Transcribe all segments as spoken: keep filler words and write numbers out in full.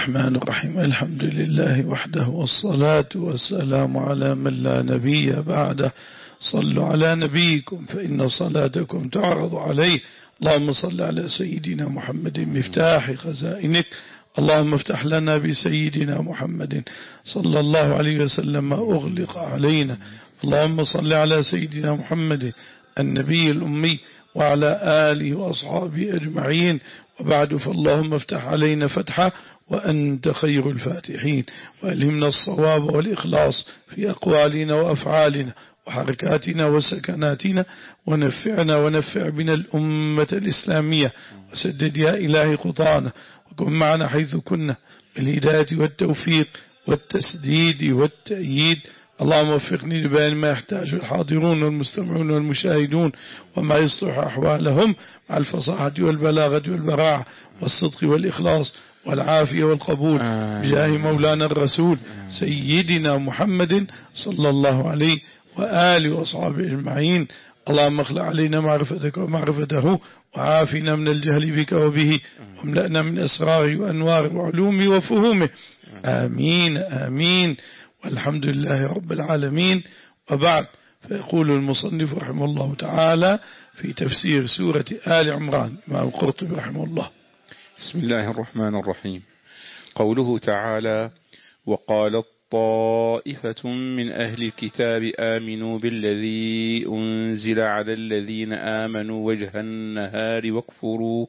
الرحمن الرحيم. الحمد لله وحده والصلاة والسلام على من لا نبي بعده. صلوا على نبيكم فإن صلاتكم تعرض عليه. اللهم صل على سيدنا محمد مفتاح خزائنك. اللهم افتح لنا بسيدنا محمد صلى الله عليه وسلم ما أغلق علينا. اللهم صل على سيدنا محمد النبي الأمي وعلى آله وأصحابه أجمعين. وبعد، فاللهم افتح علينا فتحا وأنت خير الفاتحين، وألهمنا الصواب والإخلاص في أقوالنا وأفعالنا وحركاتنا وسكناتنا، ونفعنا ونفع بنا الأمة الإسلامية، وسدد يا إلهي خطانا، وكن معنا حيث كنا بالهداية والتوفيق والتسديد والتأييد. اللهم وفقني لبيان ما يحتاج الحاضرون والمستمعون والمشاهدون، وما يصلح أحوالهم مع الفصاحة والبلاغة والبراعة والصدق والإخلاص والعافية والقبول، بجاه مولانا الرسول سيدنا محمد صلى الله عليه وآله وأصحابه أجمعين. اللهم اخلع علينا معرفتك ومعرفته، وعافنا من الجهل بك وبه، واملأنا من أسرار وأنوار وعلوم وفهومه. آمين آمين، والحمد لله رب العالمين. وبعد، فيقول المصنف رحمه الله تعالى في تفسير سورة آل عمران مع القرطبي رحمه الله: بسم الله الرحمن الرحيم. قوله تعالى: وقالت طائفة من أهل الكتاب آمنوا بالذي أنزل على الذين آمنوا وجه النهار واكفروا,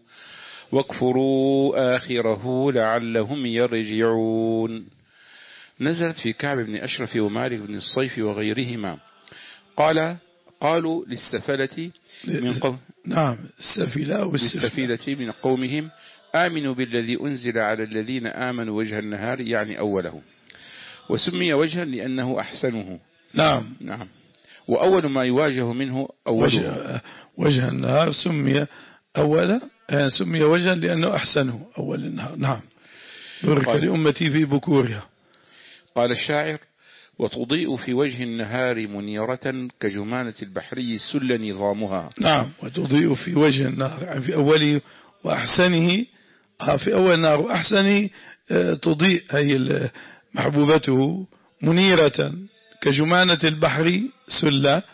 واكفروا آخره لعلهم يرجعون. نزلت في كعب بن أشرف ومالك بن الصيف وغيرهما. قال قالوا للسفلة من قوم نعم السفلة والسفلة من قومهم: آمنوا بالذي أنزل على الذين آمنوا وجه النهار، يعني أوله، وسمي وجها لأنه أحسنه. نعم نعم وأول ما يواجه منه أوله. وجه, وجه النهار سمي أولا، سمي وجها لأنه أحسنه أول النهار. نعم. بارك لأمتي في بكورها. قال الشاعر: وتضيء في وجه النهار منيرة كجمانة البحري سل نظامها. نعم، وتضيء في وجه النهار يعني في أوله وأحسنه، في أول النهار وأحسنه تضيء هي محبوبته منيرة كجمانة البحر سل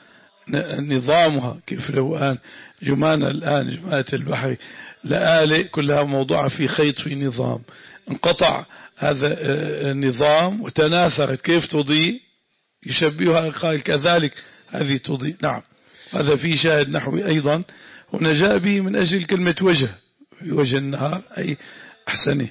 نظامها. كيف لو الآن جمانة الآن جمانة البحر لآلئ كلها موضوعة في خيط في نظام، انقطع هذا النظام وتناثرت، كيف تضيء؟ يشبهها قال كذلك هذه تضيء. نعم، هذا في شاهد نحوي أيضا هنا جاء به من أجل كلمة وجه، في وجه النهار أي أحسنه.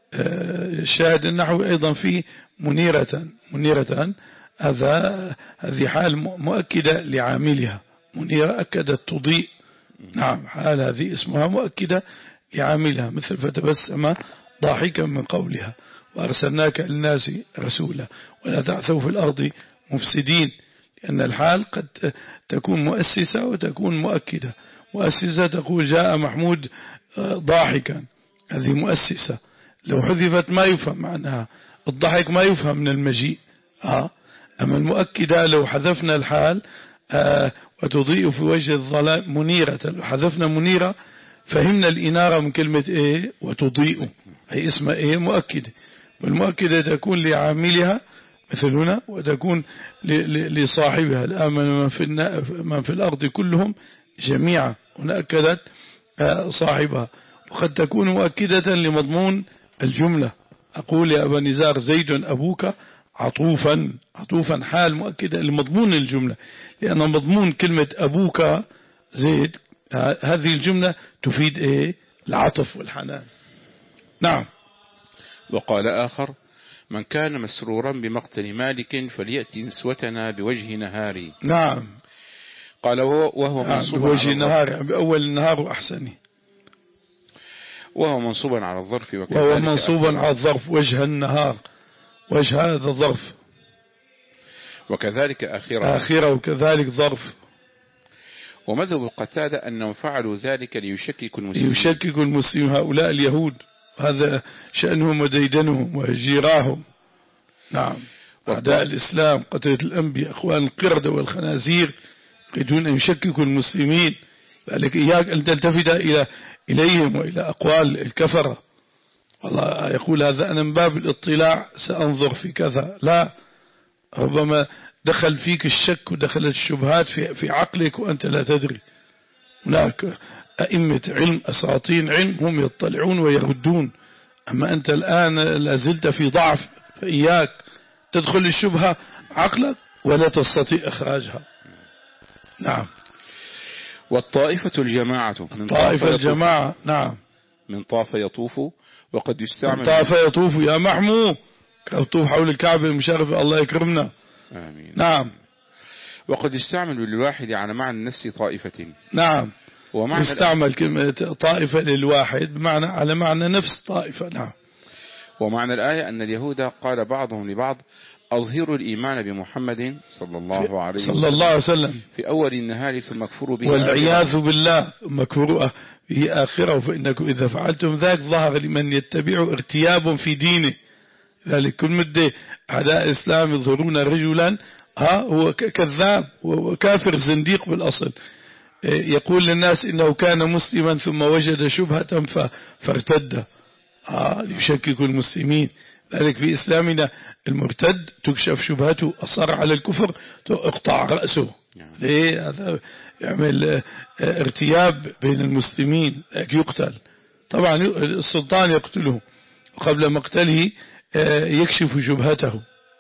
الشاهد النحوي أيضا فيه منيرة منيرة، هذا هذه حال مؤكدة لعاملها. منيرة أكدت تضيء. نعم، حال هذه اسمها مؤكدة لعاملها، مثل فتبسم ضاحكا من قولها: وأرسلناك للناس رسولا ولا تعثوا في الأرض مفسدين. لأن الحال قد تكون مؤسسة وتكون مؤكدة. مؤسسة تقول جاء محمود ضاحكا، هذه مؤسسة، لو حذفت ما يفهم معناها. الضحك ما يفهم من المجيء. آه. أما المؤكدة لو حذفنا الحال آه وتضيء في وجه الظلام منيرة، لو حذفنا منيرة فهمنا الإنارة من كلمة إيه وتضيء، أي اسمها إيه مؤكدة. والمؤكدة تكون لعاملها مثل هنا، وتكون لصاحبها. الآمن من في, من في الأرض كلهم جميعا، هنا أكدت آه صاحبها. وقد تكون مؤكدة لمضمون الجملة. أقول يا أبا نزار زيد أبوك عطوفا، عطوفا حال مؤكدة لمضمون الجملة، لأن مضمون كلمة أبوك زيد هذه الجملة تفيد إيه؟ العطف والحنان. نعم. وقال آخر: من كان مسرورا بمقتل مالك فليأتي نسوتنا بوجه نهاري. نعم. قال وهو نعم منصوب بوجه على نهار بأول النهار وأحسنه، وهو منصوبا على الظرف، وهو منصوبا على الظرف وجه النهار، وجه هذا ظرف، وكذلك آخرة آخرة وكذلك ظرف. ومذهب القتادة أنهم فعلوا ذلك ليشككوا المسلمين، ليشككوا المسلمين هؤلاء اليهود، هذا شأنهم وديدنهم وجيراهم. نعم. أعداء الإسلام قتلة الأنبياء أخوان القردة والخنازير يريدون أن يشككوا المسلمين، ذلك إياك أن تلتفت إلى إليهم وإلى أقوال الكفرة والله يقول هذا أنا من باب الاطلاع سأنظر في كذا، لا، ربما دخل فيك الشك ودخلت الشبهات في في عقلك وأنت لا تدري. هناك أئمة علم أساطين علم هم يطلعون ويردون، أما أنت الآن لازلت في ضعف، فإياك تدخل الشبهة عقلك ولا تستطيع إخراجها. نعم. والطائفة الجماعة من طائفة الجماعة. نعم. من طاف يطوف وقد يستعمل من طاف يطوف يا محمو يطوف حول الكعبة المشرف، الله يكرمنا. آمين. نعم. وقد يستعمل للواحد على معنى نفس طائفة. نعم. ومعنى يستعمل كلمة طائفة للواحد بمعنى على معنى نفس طائفة. نعم. ومعنى الآية أن اليهود قال بعضهم لبعض أظهروا الإيمان بمحمد صلى الله عليه وسلم صلى الله عليه وسلم في أول النهار ثم اكفروا به والعياذ بالله ثم اكفروا به آخره، فإنكم إذا فعلتم ذاك ظهر لمن يتبع ارتياب في دينه. ذلك كل مدة أعداء الإسلام يظهرون رجلا ها هو كذاب وكافر زنديق بالأصل، يقول للناس إنه كان مسلما ثم وجد شبهة فارتد، آه يشكك المسلمين. ذلك في إسلامنا المرتد تكشف شبهته، أصر على الكفر اقطع رأسه. ليه؟ هذا يعمل ارتياب بين المسلمين، يقتل. طبعا السلطان يقتله وقبل مقتله يكشف شبهته.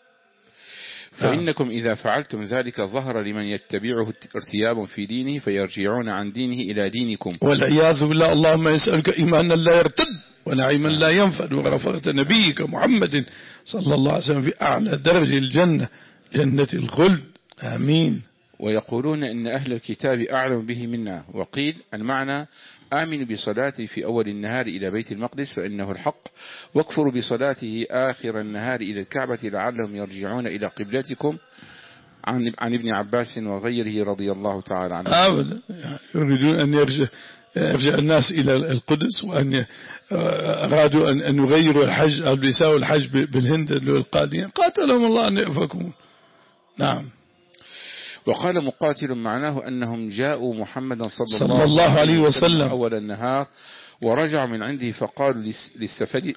فإنكم إذا فعلتم ذلك ظهر لمن يتبعه ارتياب في دينه فيرجعون عن دينه إلى دينكم والعياذ بالله. اللهم يسألك إيمانا لا يرتد ونعيما لا ينفد ورفقة نبيك محمد صلى الله عليه وسلم في أعلى درجة الجنة، جنة الخلد. آمين. ويقولون إن أهل الكتاب أعلم به منا. وقيل المعنى آمنوا بصلاته في أول النهار إلى بيت المقدس فإنه الحق، واكفروا بصلاته آخر النهار إلى الكعبة لعلهم يرجعون إلى قبلتكم، عن عن ابن عباس وغيره رضي الله تعالى عنه. أبدا يريدون أن يرجع يرجع الناس إلى القدس، وأن أرادوا أن أن يغيروا الحج أو يساووا الحج بالهند القادمة، قاتلهم الله أن يؤفكون. نعم. وقال مقاتل معناه أنهم جاءوا محمدا صلى, صلى الله عليه وسلم أول النهار ورجعوا من عنده فقالوا للسفلة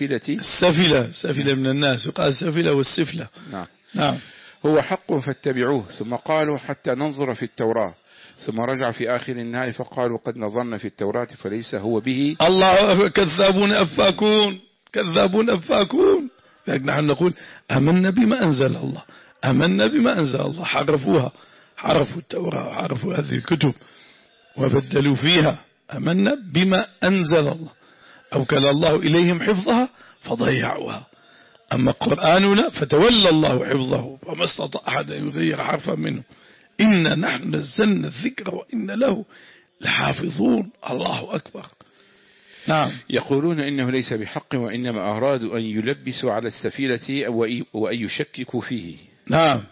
السفلة سفلة من الناس، وقال السفلة والسفلة. نعم. نعم. هو حق فاتبعوه، ثم قالوا حتى ننظر في التوراة، ثم رجع في آخر النهار فقالوا قد نظرنا في التوراة فليس هو به. الله كذابون أفاكون كذابون أفاكون. نحن نقول آمنا بما أنزل الله، آمنا بما أنزل الله، حرفوها، حرفوا التوراة وحرفوا هذه الكتب وبدلوا فيها. آمنا بما أنزل الله، أوكل الله إليهم حفظها فضيعوها. أما قرآننا فتولى الله حفظه فما استطاع أحد أن يغير حرفا منه. إنا نحن نزلنا الذكر وإن له لحافظون. الله أكبر. نعم. يقولون إنه ليس بحق وإنما أرادوا أن يلبسوا على السفينة وأن يشككوا فيه. نعم.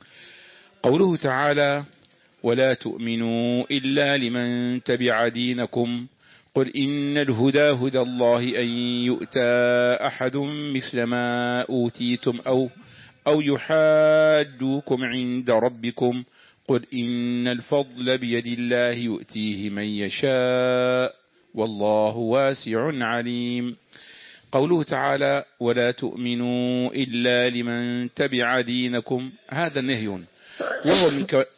قوله تعالى ولا تؤمنوا إلا لمن تبع دينكم قل إن الهدى هدى الله أن يؤتى أحد مثل ما أوتيتم أو, أو يحاجوكم عند ربكم قل إن الفضل بيد الله يؤتيه من يشاء والله واسع عليم. قوله تعالى ولا تؤمنوا إلا لمن تبع دينكم، هذا نهي وهو من ك...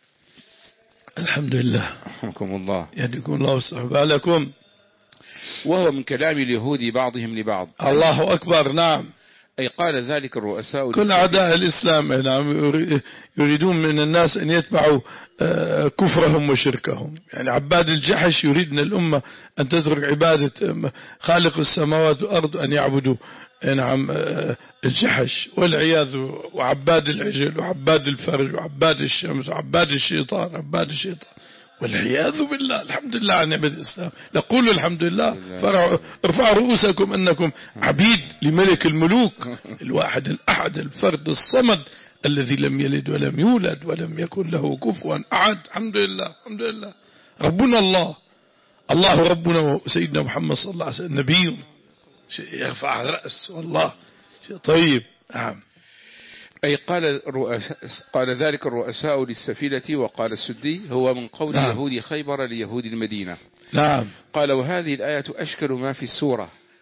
الحمد لله رحمكم الله يهديكم الله ويصلح بالكم. وهو من كلام اليهود بعضهم لبعض. الله أكبر. نعم. أي قال ذلك الرؤساء كل أعداء الإسلام نعم يريدون من الناس أن يتبعوا كفرهم وشركهم. يعني عباد الجحش يريد من الأمة أن تترك عبادة خالق السماوات والأرض أن يعبدوا نعم الجحش والعياذ، وعباد العجل وعباد الفرج وعباد الشمس وعباد الشيطان عباد الشيطان والعياذ بالله. الحمد لله عن نعمة الإسلام. نقول الحمد لله. ارفعوا رؤوسكم أنكم عبيد لملك الملوك الواحد الأحد الفرد الصمد الذي لم يلد ولم يولد ولم يكن له كفوا أحد. الحمد لله الحمد لله. ربنا الله الله ربنا وسيدنا محمد صلى الله عليه وسلم نبي شيء يرفع الرأس والله شيء طيب. نعم. أي قال, قال ذلك الرؤساء للسفينة. وقال السدي هو من قول نعم. يهود خيبر ليهود المدينة. نعم. قال وهذه الآية أشكل ما في السورة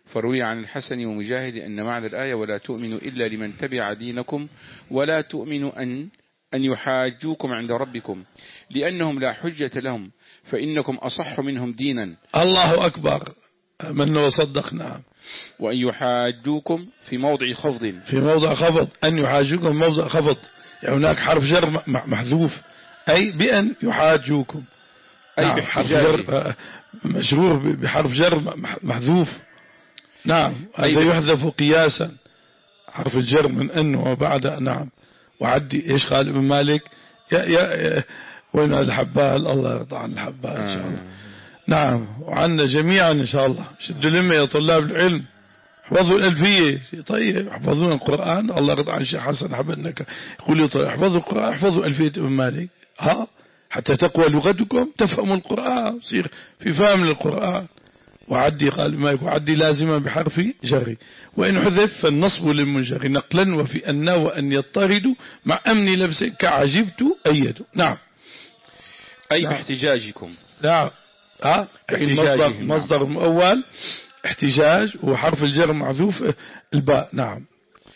فروي عن الحسن ومجاهد أن معنى الآية ولا تؤمنوا إلا لمن تبع دينكم ولا تؤمنوا أن أن يحاجوكم عند ربكم لأنهم لا حجة لهم فإنكم أصح منهم دينا. الله أكبر، آمنا وصدقنا. وأن يحاجوكم في موضع خفض، في موضع خفض، أن يحاجوكم موضع خفض، يعني هناك حرف جر محذوف، أي بأن يحاجوكم، أي نعم حرف جر مشروع بحرف جر محذوف، نعم هذا يحذف قياسا حرف الجر من أن وبعد. نعم. وعدي إيش قال ابن مالك؟ يا يا وين الحبال؟ الله يرضى عن الحبال إن شاء الله. نعم وعنا جميعا إن شاء الله. شدوا لما يا طلاب العلم، احفظوا الألفية. طيب احفظون القرآن، الله يرضى عن الشيخ حسن حبنك يقول لي طيب احفظوا القرآن، احفظوا ألفية ابن مالك، ها حتى تقوى لغتكم تفهموا القرآن، يصير في فهم للقرآن. وعدي قال ما يكون عدي لازما بحرف جر، وإن حذف فالنصب للمنجر نقلا وفي أن وأن يضطردوا مع أمن لبس كعجبت أيد. نعم أي نعم. باحتجاجكم. نعم ها مصدر نعم. مصدر مؤول احتجاج وحرف الجر معذوف الباء. نعم.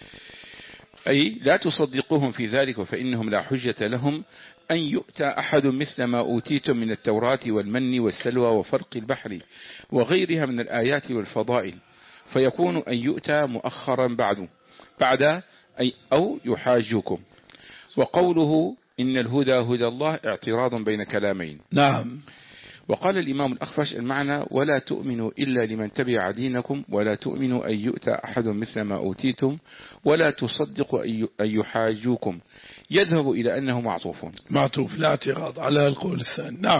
أي لا تصدقوهم في ذلك فإنهم لا حجة لهم أن يؤتى أحد مثل ما أوتيتم من التوراة والمن والسلوى وفرق البحر وغيرها من الآيات والفضائل، فيكون أن يؤتى مؤخرا بعد بعد أي أو يحاجوكم. وقوله إن الهدى هدى الله اعتراض بين كلامين. نعم. وقال الإمام الأخفش المعنى ولا تؤمنوا إلا لمن تبع دينكم ولا تؤمنوا أن يؤتى أحد مثل ما أوتيتم ولا تصدقوا أن يحاجوكم، يذهب إلى أنه معطوف معطوف لا اعتراض على القول الثاني. نعم.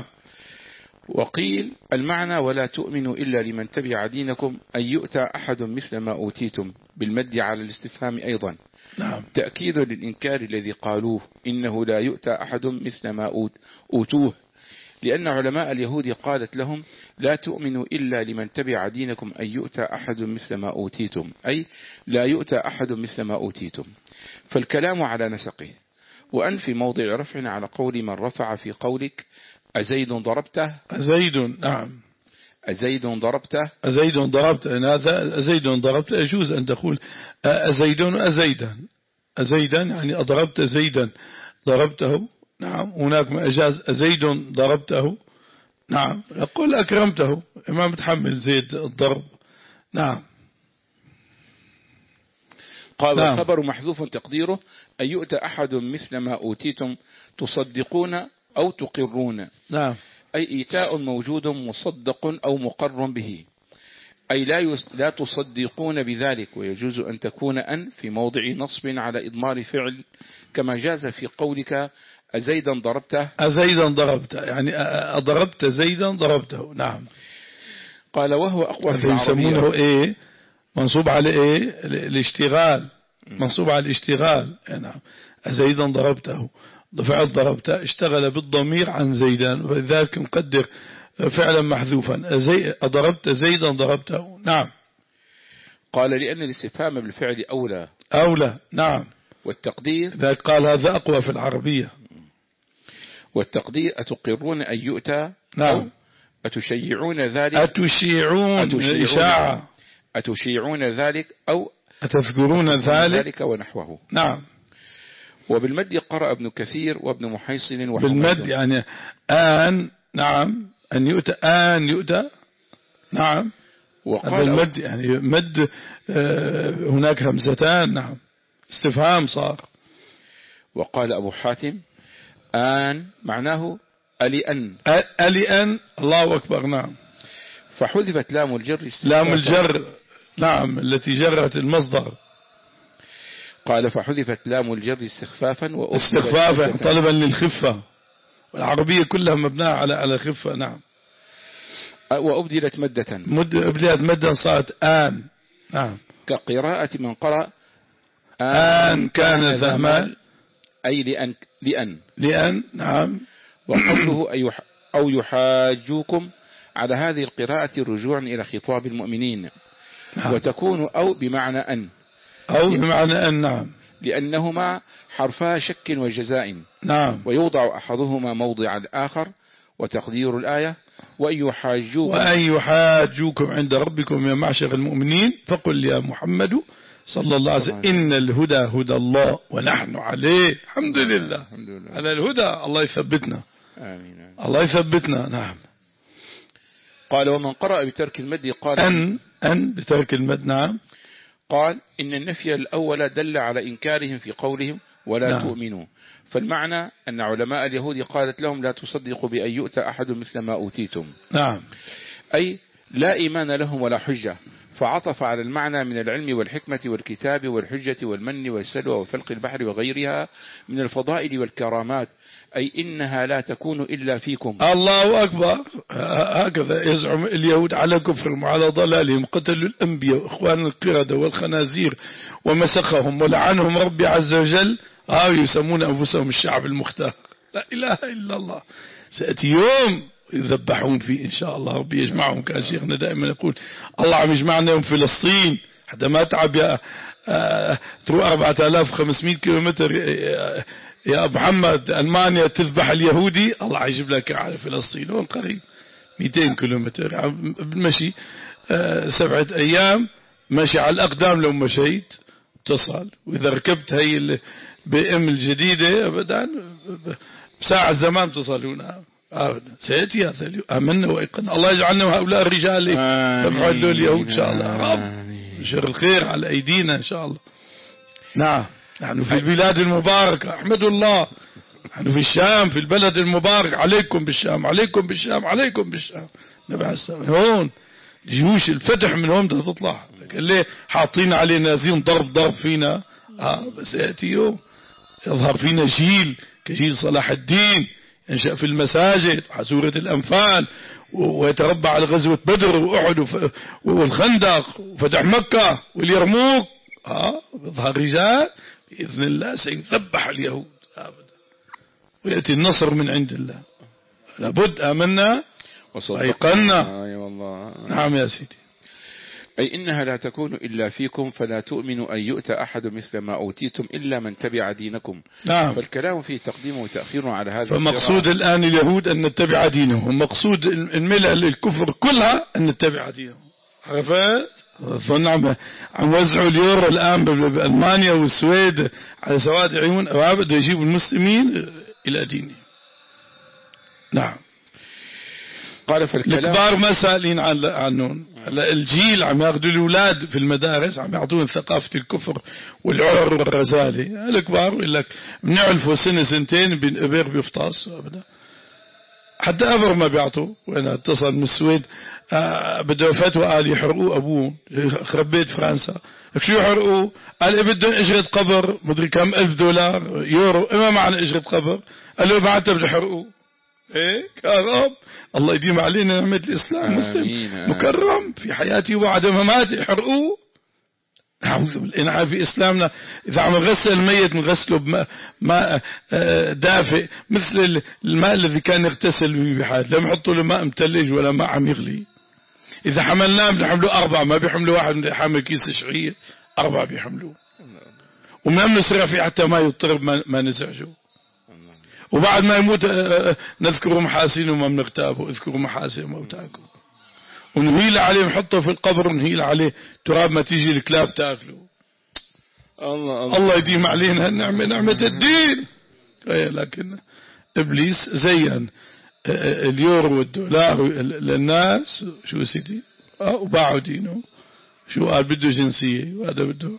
وقيل المعنى ولا تؤمنوا إلا لمن تبع دينكم أن يؤتى أحد مثل ما أوتيتم بالمد على الاستفهام أيضا. نعم. تأكيد للإنكار الذي قالوه إنه لا يؤتى أحد مثل ما أوتوه، لأن علماء اليهود قالت لهم لا تؤمنوا إلا لمن تبع دينكم أن يؤتى أحد مثل ما أوتيتم، أي لا يؤتى أحد مثل ما أوتيتم. فالكلام على نسقه. وأن في موضع رفع على قول من رفع في قولك أزيد ضربته. أزيد نعم. أزيد ضربته أزيد ضربته، إن هذا أزيد ضربته يجوز أن تقول أزيد أزيدا أزيدا يعني أضربت زيدا ضربته. نعم. هناك ما أجاز أزيد ضربته. نعم. يقول أكرمته، ما بتحمل زيد الضرب. نعم. قال نعم. الخبر محذوف تقديره أن يؤتى أحد مثل ما أوتيتم تصدقون أو تقرون. نعم. أي إيتاء موجود مصدق أو مقر به، أي لا يس... لا تصدقون بذلك. ويجوز أن تكون أن في موضع نصب على إضمار فعل كما جاز في قولك أزيدا ضربته. أزيدا ضربته يعني أضربت زيدا ضربته. نعم. قال وهو أقوى في العربية. يسمونه إيه منصوب على إيه الاشتغال، منصوب على الاشتغال. نعم. أزيدا ضربته فعل ضربته اشتغل بالضمير عن زيدا، ولذلك نقدر فعلا محذوفا أزي... أضربت زيدا ضربته. نعم. قال لأن الاستفهام بالفعل أولى أولى. نعم. والتقدير ذلك قال هذا أقوى في العربية. والتقدير أتقرون أن يؤتى. نعم. أتشيعون ذلك. أتشيعون أتشيعون إشاعة. أتشيعون ذلك أو أتذكرون ذلك. ذلك ونحوه. نعم. وبالمد قرأ ابن كثير وابن محيصن وحمد. بالمد يعني آن. نعم. أن يؤتى آن يؤتى. نعم. وقال المد يعني مد هناك همزتان. نعم. استفهام صار. وقال أبو حاتم آن معناه ألئن. ألئن. الله أكبر. نعم. فحذفت لام الجر. لام الجر. نعم التي جرت المصدر. قال فحذفت لام الجر استخفافا استخفافا طلبا للخفة، والعربية كلها مبناة على على خفة. نعم. وأبدلت مدة. مد أبدلت مدة صارت آن. نعم. كقراءة من قرأ آن, آن كان ذا مال، أي لأن لأن لأن. نعم. وقوله أي أو يحاجوكم على هذه القراءة رجوعا إلى خطاب المؤمنين. نعم. وتكون أو بمعنى أن أو بمعنى أن. نعم. لأنهما حرفا شك وجزاء. نعم. ويوضع أحدهما موضع الآخر. وتقدير الآية وأن يحاجوكم وأن يحاجوكم عند ربكم يا معشر المؤمنين فقل يا محمد صلى الله عليه وسلم إن الهدى هدى الله ونحن عليه. الحمد لله على الهدى. الله يثبتنا. آمين. الله يثبتنا. نعم. قال ومن قرأ بترك المد قال أن أن بترك المد. نعم. قال إن النفي الأول دل على إنكارهم في قولهم ولا نعم. تؤمنوا، فالمعنى أن علماء اليهود قالت لهم لا تصدقوا بأن يؤتى أحد مثل ما أوتيتم. نعم. أي لا إيمان لهم ولا حجة، فعطف على المعنى من العلم والحكمة والكتاب والحجة والمن والسلوى وفلق البحر وغيرها من الفضائل والكرامات، أي إنها لا تكون إلا فيكم. الله أكبر. هكذا يزعم اليهود على كفرهم وعلى ضلالهم، قتلوا الأنبياء وإخوان القردة والخنازير ومسخهم ولعنهم ربي عز وجل. ها يسمون أنفسهم الشعب المختار. لا إله إلا الله. سيأتي يوم يذبحون فيه إن شاء الله. ربي يجمعهم. كان شيخنا دائما يقول الله عم يجمعنا يوم فلسطين حتى ما تعب يا آه تروح أربعة آلاف وخمسمائة كيلومتر آه يا أبو محمد ألمانيا تذبح اليهودي. الله يجيب لك على فلسطين هون قريب مئتين كيلومتر بالمشي. آه سبعة أيام ماشي على الأقدام. لو مشيت تصل. وإذا ركبت هي البي ام الجديدة أبدا بساعة زمان تصلون. أبدا سيأتي هذا اليوم. آمنا وإيقنا. الله يجعلنا هؤلاء الرجال يبعوا اليهود إن شاء الله. رب شر الخير على أيدينا إن شاء الله. نعم. نحن في البلاد المباركة أحمد الله. نحن في الشام في البلد المبارك. عليكم بالشام عليكم بالشام عليكم بالشام. نبع السلام هون جيوش الفتح من هون تطلع. لكن ليه حاطين علينا نازين ضرب ضرب فينا. آه بس يأتي يوم يظهر فينا جيل كجيل صلاح الدين ينشأ في المساجد وحسورة الأنفال ويتربى على غزوة بدر وأحد والخندق وفتح مكة واليرموك. آه يظهر رجال بإذن الله سيذبح اليهود أبدا ويأتي النصر من عند الله. لابد آمنا وأيقنا. نعم يا سيدي. أي إنها لا تكون إلا فيكم فلا تؤمنوا أن يؤتى أحد مثل ما أوتيتم إلا من تبع دينكم. نعم. فالكلام فيه تقديم وتأخير على هذا. فمقصود الآن اليهود أن نتبع دينهم. مقصود الملل الكفر كلها أن نتبع دينهم. عرفت؟ ظن عم عم وزعوا اليورو الآن بألمانيا والسويد على سواد عيون أوابد يجيبوا المسلمين إلى دينهم. نعم. قال فالكلام الكبار ما سائلين عنهم. الجيل عم ياخذوا الأولاد في المدارس عم يعطون ثقافة الكفر والعر والرزالة. الكبار يقول لك بنعرفوا سنة سنتين بير بيفطاس أبدا. حتى أبر ما بيعطوا. وأنا اتصل من السويد آه بده فتوى قال يحرقوا أبوه خربيت فرنسا. شو يحرقوا؟ قال بدهم إجرة قبر مدري كم ألف دولار يورو. إما معنى إجرة قبر؟ قال له معناتها بده يحرقوا. إيه كرم. الله يديم علينا نعمة الإسلام. مسلم مكرم في حياتي وبعد مماتي يحرقوه. نعوذ بالله. في إسلامنا إذا عم نغسل الميت نغسله بماء ماء دافئ مثل الماء الذي كان يغتسل به بحال. لا يحطوا له ماء متلج ولا ماء عم يغلي. إذا حملناه بنحمله أربعة ما بيحملوا واحد حامل كيس شعير أربعة بيحملوه. وما بنسرع فيه حتى ما يضطرب ما نزعجه. وبعد ما يموت نذكر محاسنه وما بنغتابه. اذكروا محاسن موتاكم. ونهيل عليه نحطه في القبر ونهيل عليه تراب ما تيجي الكلاب تاكله. الله الله, الله يديم علينا النعمة نعمة الدين. لكن إبليس زين اليورو والدولار للناس شو سيدي وباعوا دينه. شو قال بده جنسية وهذا بده.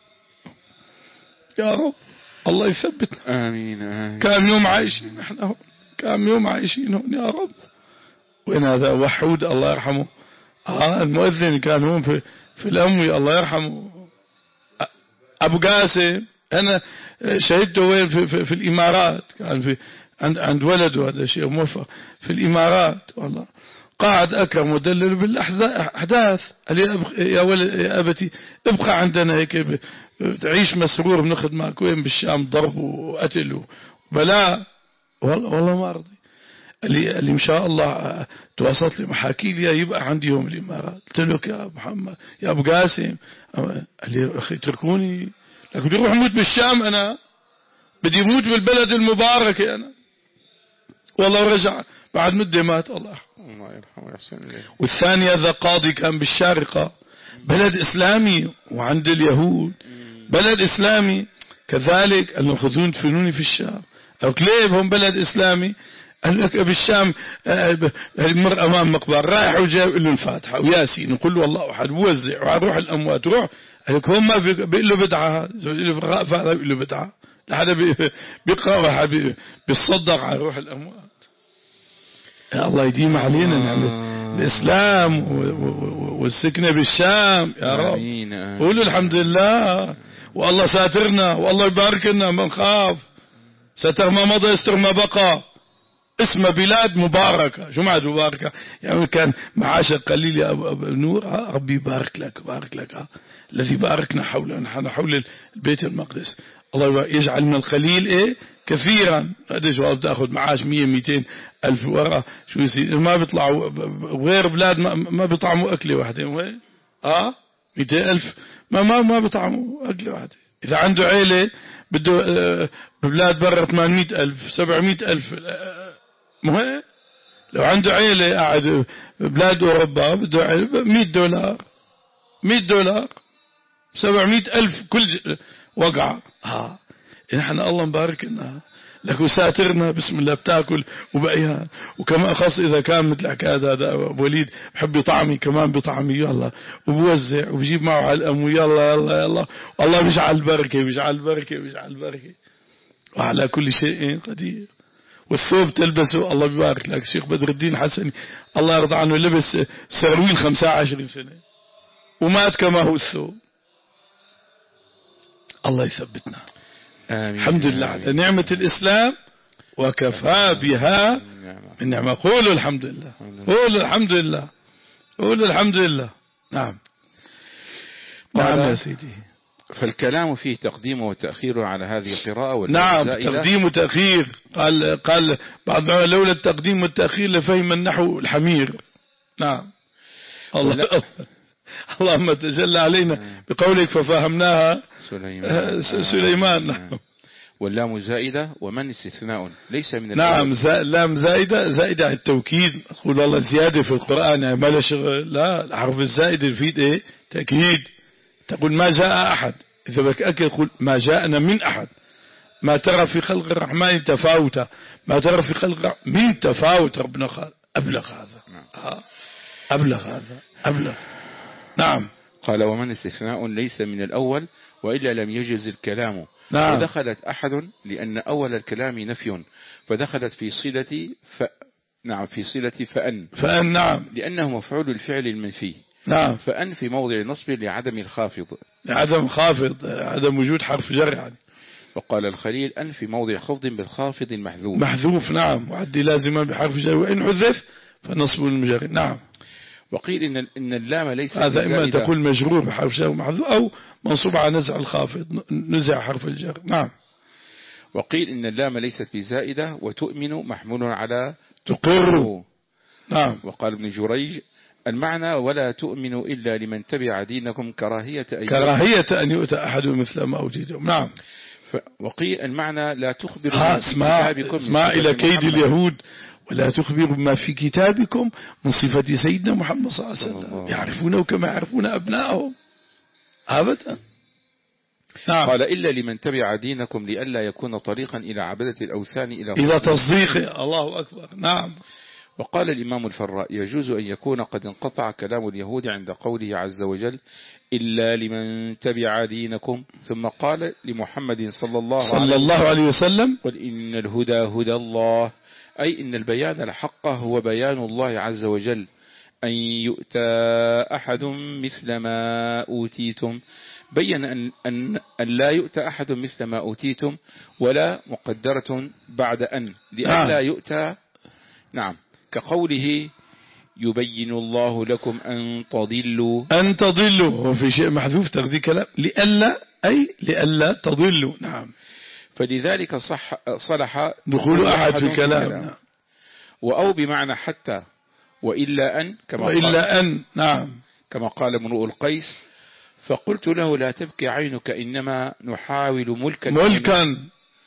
يا رب الله يثبتنا. آمين آمين. كم يوم عايشين نحن كم يوم عايشين هون يا رب. وين هذا وحود الله يرحمه. آه المؤذن كان هون في في الأموي الله يرحمه أبو قاسم. أنا شهدته وين في, في, في الإمارات. كان في عند عند ولده هذا شيء موفق في الإمارات والله. قاعد أكرم ودلل بالأحداث. قال يا ولد يا أبتي ابقى عندنا هيك تعيش مسرور بناخذ معك وين بالشام ضرب وقتل وبلاء. والله والله ما رضي. اللي اللي إن شاء الله تواصلت لي محاكي لي يبقى عندي يوم الإمارات. قلت له يا أبو محمد يا أبو قاسم. قال لي أخي تركوني لكن بدي أروح أموت بالشام. أنا بدي أموت بالبلد المبارك أنا. والله رجع بعد مدة مات الله يرحمه ويحسن إليه. والثاني هذا قاضي كان بالشارقة، بلد إسلامي وعند اليهود بلد إسلامي كذلك. قال لهم خذون تفنوني في الشام. أو كليبهم بلد إسلامي. قال لك بالشام المرأة أمام مقبر رايح وجاي يقول له الفاتحة وياسين وقل له والله أحد ووزع وروح الأموات روح. قال لك هم ما بيقول له بدعة هذا بيقول له بدعة لحدا بيقرأ وحد بيصدق على روح الأموات. يا الله يديم علينا نعمة الإسلام والسكنة بالشام يا رب. قولوا الحمد لله والله ساترنا والله يبارك لنا ما نخاف. ستر ما مضى يستر ما بقى. اسم بلاد مباركة. شو معنى مباركة؟ يعني كان معاشك قليل يا أبو نور. ربي يبارك لك بارك لك الذي باركنا حوله نحن حول البيت المقدس. الله يجعل من الخليل ايه كثيرا. هذا شو بتاخذ معاش مية ميتين ألف ورا شو يصير ما بيطلعوا غير بلاد ما, ما بيطعموا أكلة واحدة وين اه ميتين ألف ما ما ما بيطعموا أكلة واحدة. إذا عنده عيلة بده آه ببلاد برا ثمانمية ألف سبعمية ألف آه مهم. لو عنده عيلة قاعد بلاد أوروبا بده مية دولار مية دولار سبعمية ألف كل ج... وقع. ها نحن الله مبارك لنا لك وساترنا بسم الله بتاكل وبقيها. وكما أخص إذا كان مثل حكاية هذا أبو وليد بحب يطعمي كمان بطعمي يلا وبوزع وبجيب معه على الأم ويلا يلا يلا والله بيجعل البركة بيجعل البركة بيجعل البركة وعلى كل شيء قدير. والثوب تلبسه الله بيبارك لك. الشيخ بدر الدين حسني الله يرضى عنه لبس سرويل خمسة عشر سنة ومات كما هو الثوب. الله يثبتنا. آمين. الحمد لله على نعمة الإسلام وكفى بها من نعمة. قولوا الحمد لله قولوا الحمد لله قولوا الحمد لله. نعم نعم يا سيدي. فالكلام فيه تقديم وتأخير على هذه القراءة. نعم تقديم وتأخير. قال قال بعض لولا التقديم والتأخير لفهم النحو الحمير. نعم الله اللهم تجلى علينا بقولك ففهمناها سليمان, سليمان. نعم. واللام زائدة ومن استثناء ليس من نعم لام زائدة زائدة على التوكيد. أقول والله زيادة في القرآن يعني ما لا شغل. لا الحرف الزائد يفيد ايه تأكيد. تقول ما جاء أحد إذا بك أكد قل ما جاءنا من أحد. ما ترى في خلق الرحمن تفاوتا ما ترى في خلق من تفاوت. ربنا قال أبلغ هذا أبلغ هذا أبلغ. نعم قال ومن استثناء ليس من الأول وإلا لم يجز الكلام. نعم. ودخلت أحد لأن أول الكلام نفي فدخلت في صلة ف... نعم في صلة فأن فأن نعم لأنه مفعول الفعل المنفي. نعم فأن في موضع نصب لعدم الخافض لعدم خافض عدم وجود حرف جر يعني. وقال الخليل أن في موضع خفض بالخافض المحذوف محذوف. نعم وعدي لازما بحرف جر وإن حذف فنصب المجرد. نعم. وقيل إن إن اللام ليس هذا إما تقول مجرور بحرف جر محذوف أو منصوب على نزع الخافض نزع حرف الجر. نعم. وقيل إن اللام ليست بزائدة وتؤمن محمول على تقر. نعم. وقال ابن جريج المعنى ولا تؤمن إلا لمن تبع دينكم كراهية أن كراهية أن يؤتى أحد مثل ما أوتيتم. نعم. وقيل المعنى لا تخبر اسمع اسمع إلى كيد اليهود ولا تخبر بما في كتابكم من صفة سيدنا محمد صلى الله عليه وسلم يعرفونه كما يعرفون أبنائهم أبدا. نعم. قال إلا لمن تبع دينكم لئلا يكون طريقا إلى عبدة الأوثان إلى إلى تصديق. الله أكبر. نعم. وقال الإمام الفراء يجوز أن يكون قد انقطع كلام اليهود عند قوله عز وجل إلا لمن تبع دينكم ثم قال لمحمد صلى الله, صلى الله عليه وسلم قل إن الهدى هدى الله أي إن البيان الحق هو بيان الله عز وجل أن يؤتى أحد مثل ما أوتيتم. بين أن, أن, أن لا يؤتى أحد مثل ما أوتيتم ولا مقدرة بعد أن لأن لا يؤتى. نعم كقوله يبين الله لكم أن تضلوا أن تضلوا. وفي شيء محذوف تقدير كلام لألا أي لألا تضلوا. نعم. فلذلك صح صلح دخول أحد في الكلام. نعم. وأو بمعنى حتى وإلا أن كما وإلا قال أن. نعم كما قال امرؤ القيس فقلت له لا تبكي عينك إنما نحاول ملكا ملكا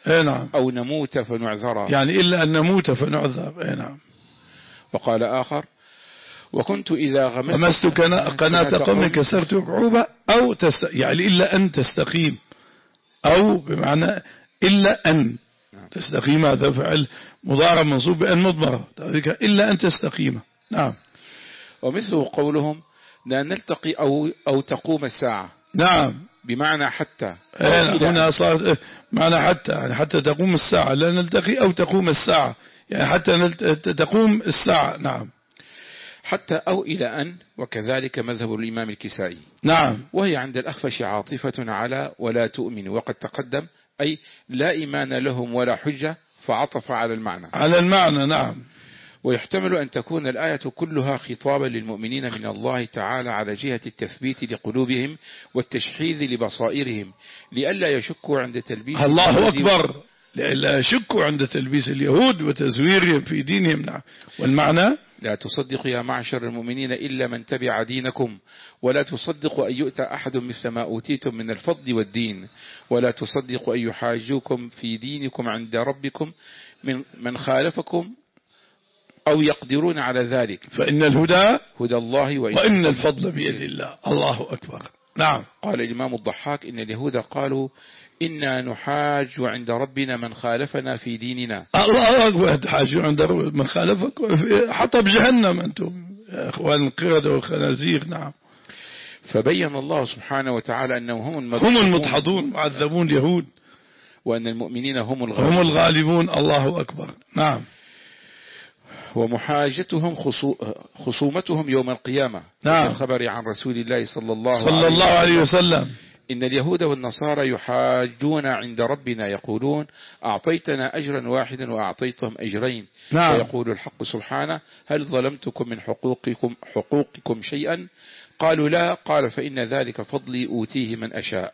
اي نعم، أو نموت فنعذر، يعني إلا أن نموت فنعذر. اي نعم. وقال آخر: وكنت إذا غمست قناة قوم كسرت كعوبة، أو تست... يعني إلا أن تستقيم، أو بمعنى إلا أن تستقيم، هذا فعل مضارع منصوب بأن مضمرة، إلا أن تستقيم. نعم. ومثله قولهم: لا نلتقي أو, أو تقوم الساعة. نعم، بمعنى حتى. هنا صارت معنى حتى، يعني حتى تقوم الساعة، لا نلتقي أو تقوم الساعة، يعني حتى نلت... تقوم الساعة. نعم. حتى أو إلى أن، وكذلك مذهب الإمام الكسائي. نعم. وهي عند الأخفش عاطفة على ولا تؤمن، وقد تقدم أي لا إيمان لهم ولا حجة، فعطف على المعنى على المعنى. نعم. ويحتمل أن تكون الآية كلها خطابا للمؤمنين من الله تعالى على جهة التثبيت لقلوبهم والتشحيذ لبصائرهم، لئلا يشكوا عند تلبيس. الله أكبر، لئلا يشكوا عند تلبيس اليهود وتزويرهم في دينهم. نعم. والمعنى: لا تصدقوا يا معشر المؤمنين إلا من تبع دينكم، ولا تصدقوا أن يؤتى أحد مثل ما أوتيتم من الفضل والدين، ولا تصدقوا أن يحاجوكم في دينكم عند ربكم من من خالفكم أو يقدرون على ذلك، فإن الهدى هدى الله وإن, وإن الفضل بيد الله. الله أكبر. نعم. قال الإمام الضحاك: إن اليهود قالوا: إنا نحاج عند ربنا من خالفنا في ديننا. الله أكبر، تحاجوا عند من خالفك حطب جهنم أنتم يا أخوان القردة والخنازير. نعم. فبين الله سبحانه وتعالى أنهم هم هم المدحضون معذبون اليهود، وأن المؤمنين هم الغالبون. هم الغالبون. الله أكبر. نعم. ومحاجتهم خصومتهم يوم القيامة. نعم. في الخبر عن رسول الله صلى الله, صلى الله عليه وسلم: إن اليهود والنصارى يحاجون عند ربنا يقولون: أعطيتنا أجرا واحدا وأعطيتهم أجرين. نعم. ويقول الحق سبحانه: هل ظلمتكم من حقوقكم, حقوقكم شيئا؟ قالوا لا. قال: فإن ذلك فضلي أوتيه من أشاء.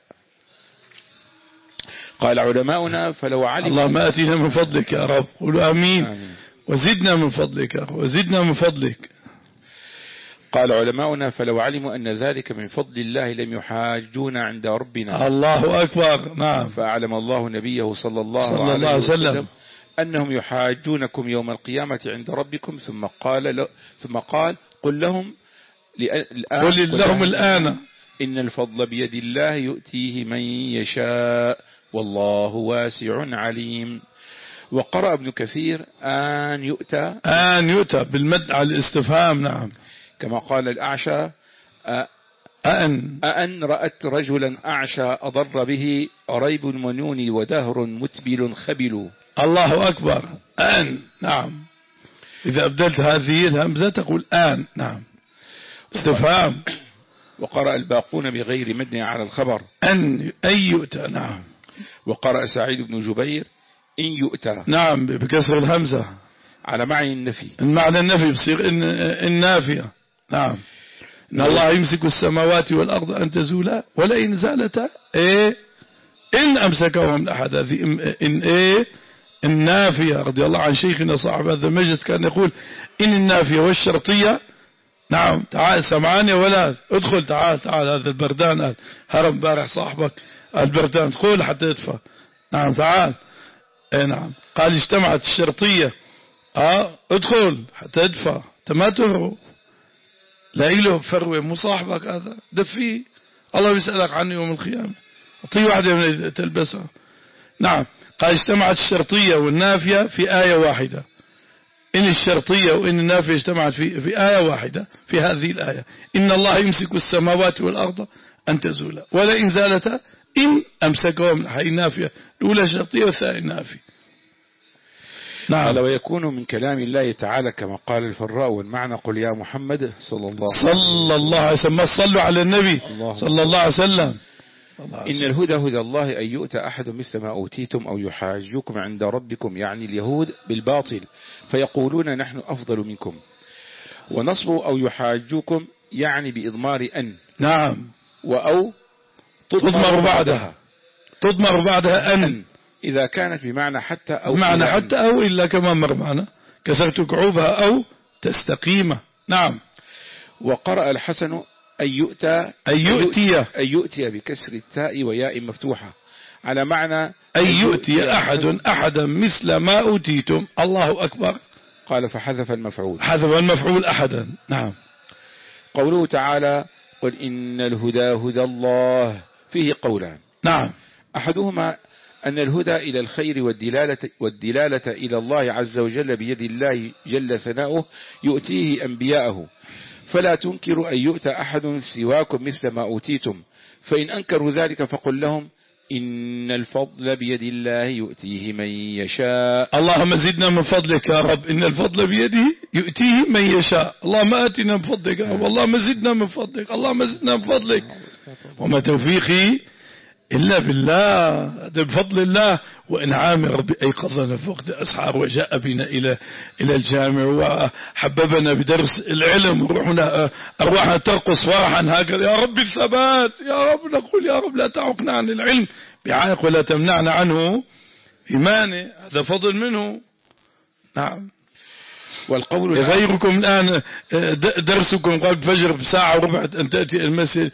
قال علماؤنا: فلو علم اللهم آتنا من فضلك يا رب. قولوا آمين. آمين. وزدنا من فضلك وزدنا من فضلك. قال علماؤنا: فلو علموا أن ذلك من فضل الله لم يحاجون عند ربنا. الله أكبر. نعم. فأعلم الله نبيه صلى الله, صلى الله عليه وسلم, وسلم أنهم يحاجونكم يوم القيامة عند ربكم، ثم قال ثم قال قل لهم قل لهم الآن إن الفضل بيد الله يؤتيه من يشاء والله واسع عليم. وقرأ ابن كثير: آن يؤتى، آن يؤتى بالمد على الاستفهام. نعم. كما قال الأعشى: أن أن رأت رجلا أعشى أضر به ريب المنون ودهر متبل خبل. الله أكبر. أن. نعم. إذا أبدلت هذه الهمزة تقول آن. نعم. استفهام. وقرأ الباقون بغير مد على الخبر: أن أي يؤتى. نعم. وقرأ سعيد بن جبير: إن يؤتى. نعم، بكسر الهمزة على معنى النفي. المعنى النفي بصيغ إن النافية. نعم. إن الله يمسك السماوات والأرض أن تزولا ولئن زالتا إيه إن أمسكهما من أحد. هذه إن إيه النافية. رضي الله عن شيخنا صاحب هذا المجلس كان يقول: إن النافية والشرطية. نعم. تعال سمعان يا ولد، ادخل، تعال تعال، هذا البردان هرم بارح صاحبك البردان، ادخل حتى يدفع. نعم تعال. اي نعم. قال: اجتمعت الشرطية، اه ادخل حتى يدفع، انت ما تهرب، لا له فروة مو صاحبك هذا، دفيه، الله بيسألك عنه يوم القيامة، اعطيه واحدة من تلبسها. نعم. قال: اجتمعت الشرطية والنافية في آية واحدة. إن الشرطية وإن النافية اجتمعت في في آية واحدة في هذه الآية: إن الله يمسك السماوات والأرض أن تزولا ولئن زالتا إن أمسكوا من حي النافية الأولى الشرطية والثانية النافية. نعم. قال: ويكون من كلام الله تعالى كما قال الفراء، والمعنى: قل يا محمد صلى الله عليه وسلم صلى الله عليه وسلم. صلوا على النبي صلى الله عليه وسلم. إن الهدى هدى الله أن يؤتى أحد مثل ما أوتيتم أو يحاجوكم عند ربكم، يعني اليهود بالباطل، فيقولون نحن أفضل منكم. ونصب أو يحاجوكم يعني بإضمار أن. نعم. وأو تضمر بعدها تضمر بعدها أن, أن إذا كانت بمعنى حتى أو بمعنى حتى أو إلا كما مر معنا كسرت كعوبها أو تستقيم. نعم. وقرأ الحسن أن يؤتى أن يؤتي أن يؤتي بكسر التاء وياء مفتوحة على معنى أن يؤتي أحد أحدا مثل ما أوتيتم. الله أكبر. قال فحذف المفعول، حذف المفعول أحدا. نعم. قوله تعالى قل إن الهدى هدى الله فيه قولان. نعم. أحدهما أن الهدى إلى الخير والدلالة, والدلالة إلى الله عز وجل بيد الله جل ثناؤه يؤتيه أنبياءه، فلا تنكر أن يؤتى أحد سواكم مثل ما أوتيتم، فإن أنكروا ذلك فقل لهم إن الفضل بيد الله يؤتيه من يشاء. اللهم زدنا من فضلك يا رب، إن الفضل بيده يؤتيه من يشاء. اللهم آتنا من فضلك يا رب، اللهم زدنا من فضلك، اللهم زدنا من فضلك. وما توفيقي إلا بالله، هذا بفضل الله وإنعام ربي. أيقظنا في وقت أسحار وجاء بنا إلى إلى الجامع وحببنا بدرس العلم، وروحنا أرواحنا ترقص فرحا هكذا. يا رب الثبات، يا رب نقول يا رب لا تعقنا عن العلم بعائق ولا تمنعنا عنه بمانع، هذا فضل منه. نعم. والقول غيركم الآن درسكم قبل فجر بساعة وربع أن تأتي المسجد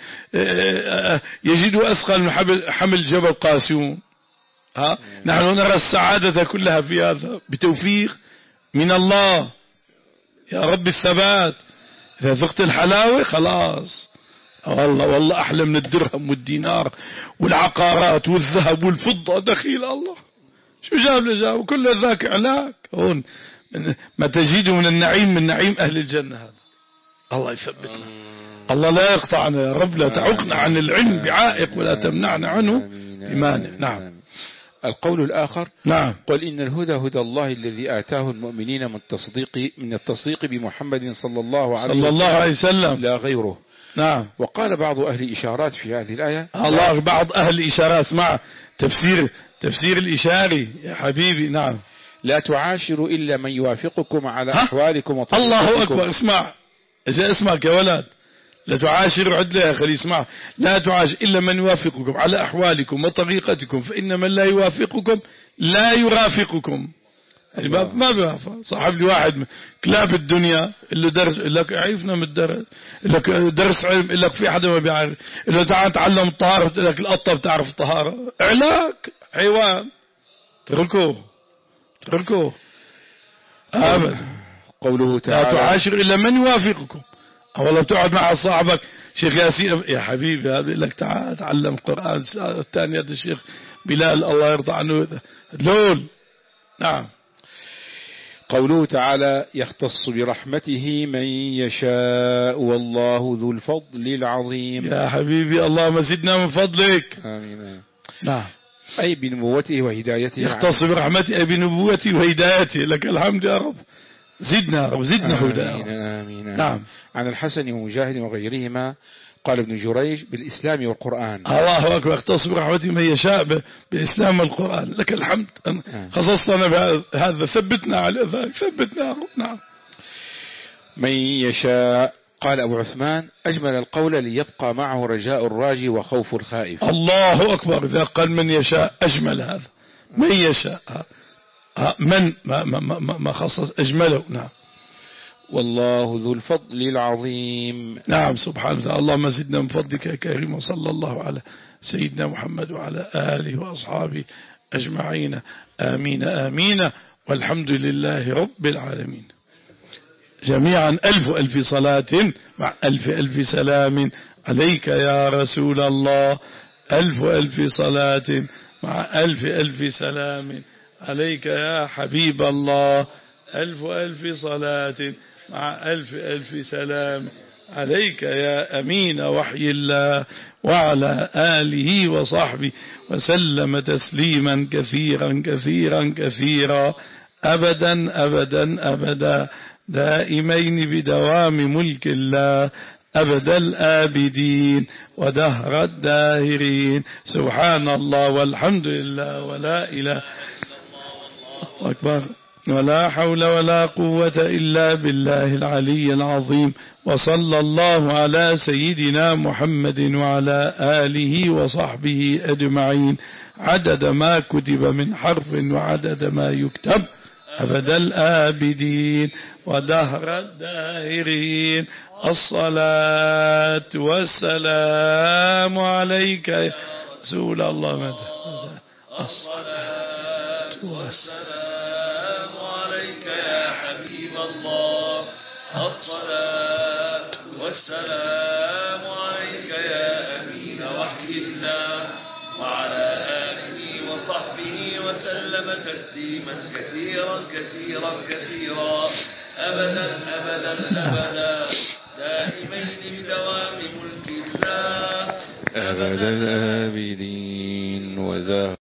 يجدوا أثقل من حمل جبل قاسيون. ها؟ نحن نرى السعادة كلها في هذا بتوفيق من الله. يا رب الثبات. إذا ذقت الحلاوة خلاص والله والله أحلى من الدرهم والدينار والعقارات والذهب والفضة. دخيل الله شو جاب لجاب كل ذاك علاك هون ما تجده من النعيم من نعيم أهل الجنة. هذا الله يثبتنا. الله لا يقطعنا يا رب، لا تعقنا عن العلم بعائق ولا تمنعنا عنه بمانع. نعم. القول الآخر نعم. قل إن الهدى هدى الله الذي آتاه المؤمنين من التصديق من التصديق بمحمد صلى الله عليه صلى الله عليه وسلم لا غيره. نعم. وقال بعض أهل الإشارات في هذه الآية الله بعض أهل الإشارات اسمع تفسير تفسير الإشاري يا حبيبي. نعم. لا تعاشروا إلا من يوافقكم على أحوالكم وطريقتكم. الله أكبر. اسمع إذا اسمعك يا ولد، لا تعاشروا عدل يا خلي اسمع، لا تعاشر إلا من يوافقكم على أحوالكم وطريقتكم، فإن من لا يوافقكم لا يرافقكم. يعني ما بيوافق. صاحب لي واحد كلاب الدنيا اللي درس لك عرفنا من الدرس لك درس علم لك في حدا ما بيعرف، اللي تعال تعلم الطهارة بتقول لك القطة بتعرف الطهارة. علاك حيوان. تركوه تركوه أبدا. قوله تعالى لا تعاشر إلا من يوافقكم. والله بتقعد مع صاحبك شيخ ياسين يا حبيبي بيقول لك تعال تعلم القرآن. الثاني هذا الشيخ بلال الله يرضى عنه لول. نعم. قوله تعالى يختص برحمته من يشاء والله ذو الفضل العظيم. يا حبيبي اللهم زدنا من فضلك. آمين. نعم. أي بنبوته وهدايته. يختص برحمته أي بنبوته وهدايته. لك الحمد يا رب. زدنا رب زدنا هدى. آمين. آمين. نعم. عن الحسن ومجاهد وغيرهما قال ابن جريج بالإسلام والقرآن. الله أكبر. يختص برحمته من يشاء بالإسلام والقرآن. لك الحمد خصصتنا بهذا. ثبتنا على ذلك ثبتنا. نعم. من يشاء قال أبو عثمان أجمل القول ليبقى معه رجاء الراجي وخوف الخائف. الله أكبر. إذا قال من يشاء أجمل هذا. من يشاء من ما, ما, ما, ما خصص أجمله. نعم. والله ذو الفضل العظيم. نعم. سبحانه وتعالى. اللهم زدنا من فضلك يا كريم. وصلى الله على سيدنا محمد وعلى آله وأصحابه أجمعين. آمين آمين. والحمد لله رب العالمين. جميعا ألف ألف صلاة مع ألف ألف سلام عليك يا رسول الله. ألف ألف صلاة مع ألف ألف سلام عليك يا حبيب الله. ألف ألف صلاة مع ألف ألف سلام عليك يا أمين وحي الله وعلى آله وصحبه وسلم تسليما كثيرا كثيرا كثيرا أبدا أبدا أبدا دائمين بدوام ملك الله أبد الآبدين ودهر الداهرين. سبحان الله والحمد لله ولا إله أكبر ولا حول ولا قوة إلا بالله العلي العظيم. وصلى الله على سيدنا محمد وعلى آله وصحبه أجمعين عدد ما كتب من حرف وعدد ما يكتب. أبد الآبدين ودهر الداهرين. الصلاة والسلام عليك يا رسول الله. مدى الصلاة والسلام عليك يا حبيب الله. الصلاة والسلام عليك يا أمين وحي الله، وعلى آله وصحبه وسلم تسليما كثيرا كثيرا كثيرا أبدا أبدا أبدا دائمين بدوام ملك الله أبد الآبدين. وذا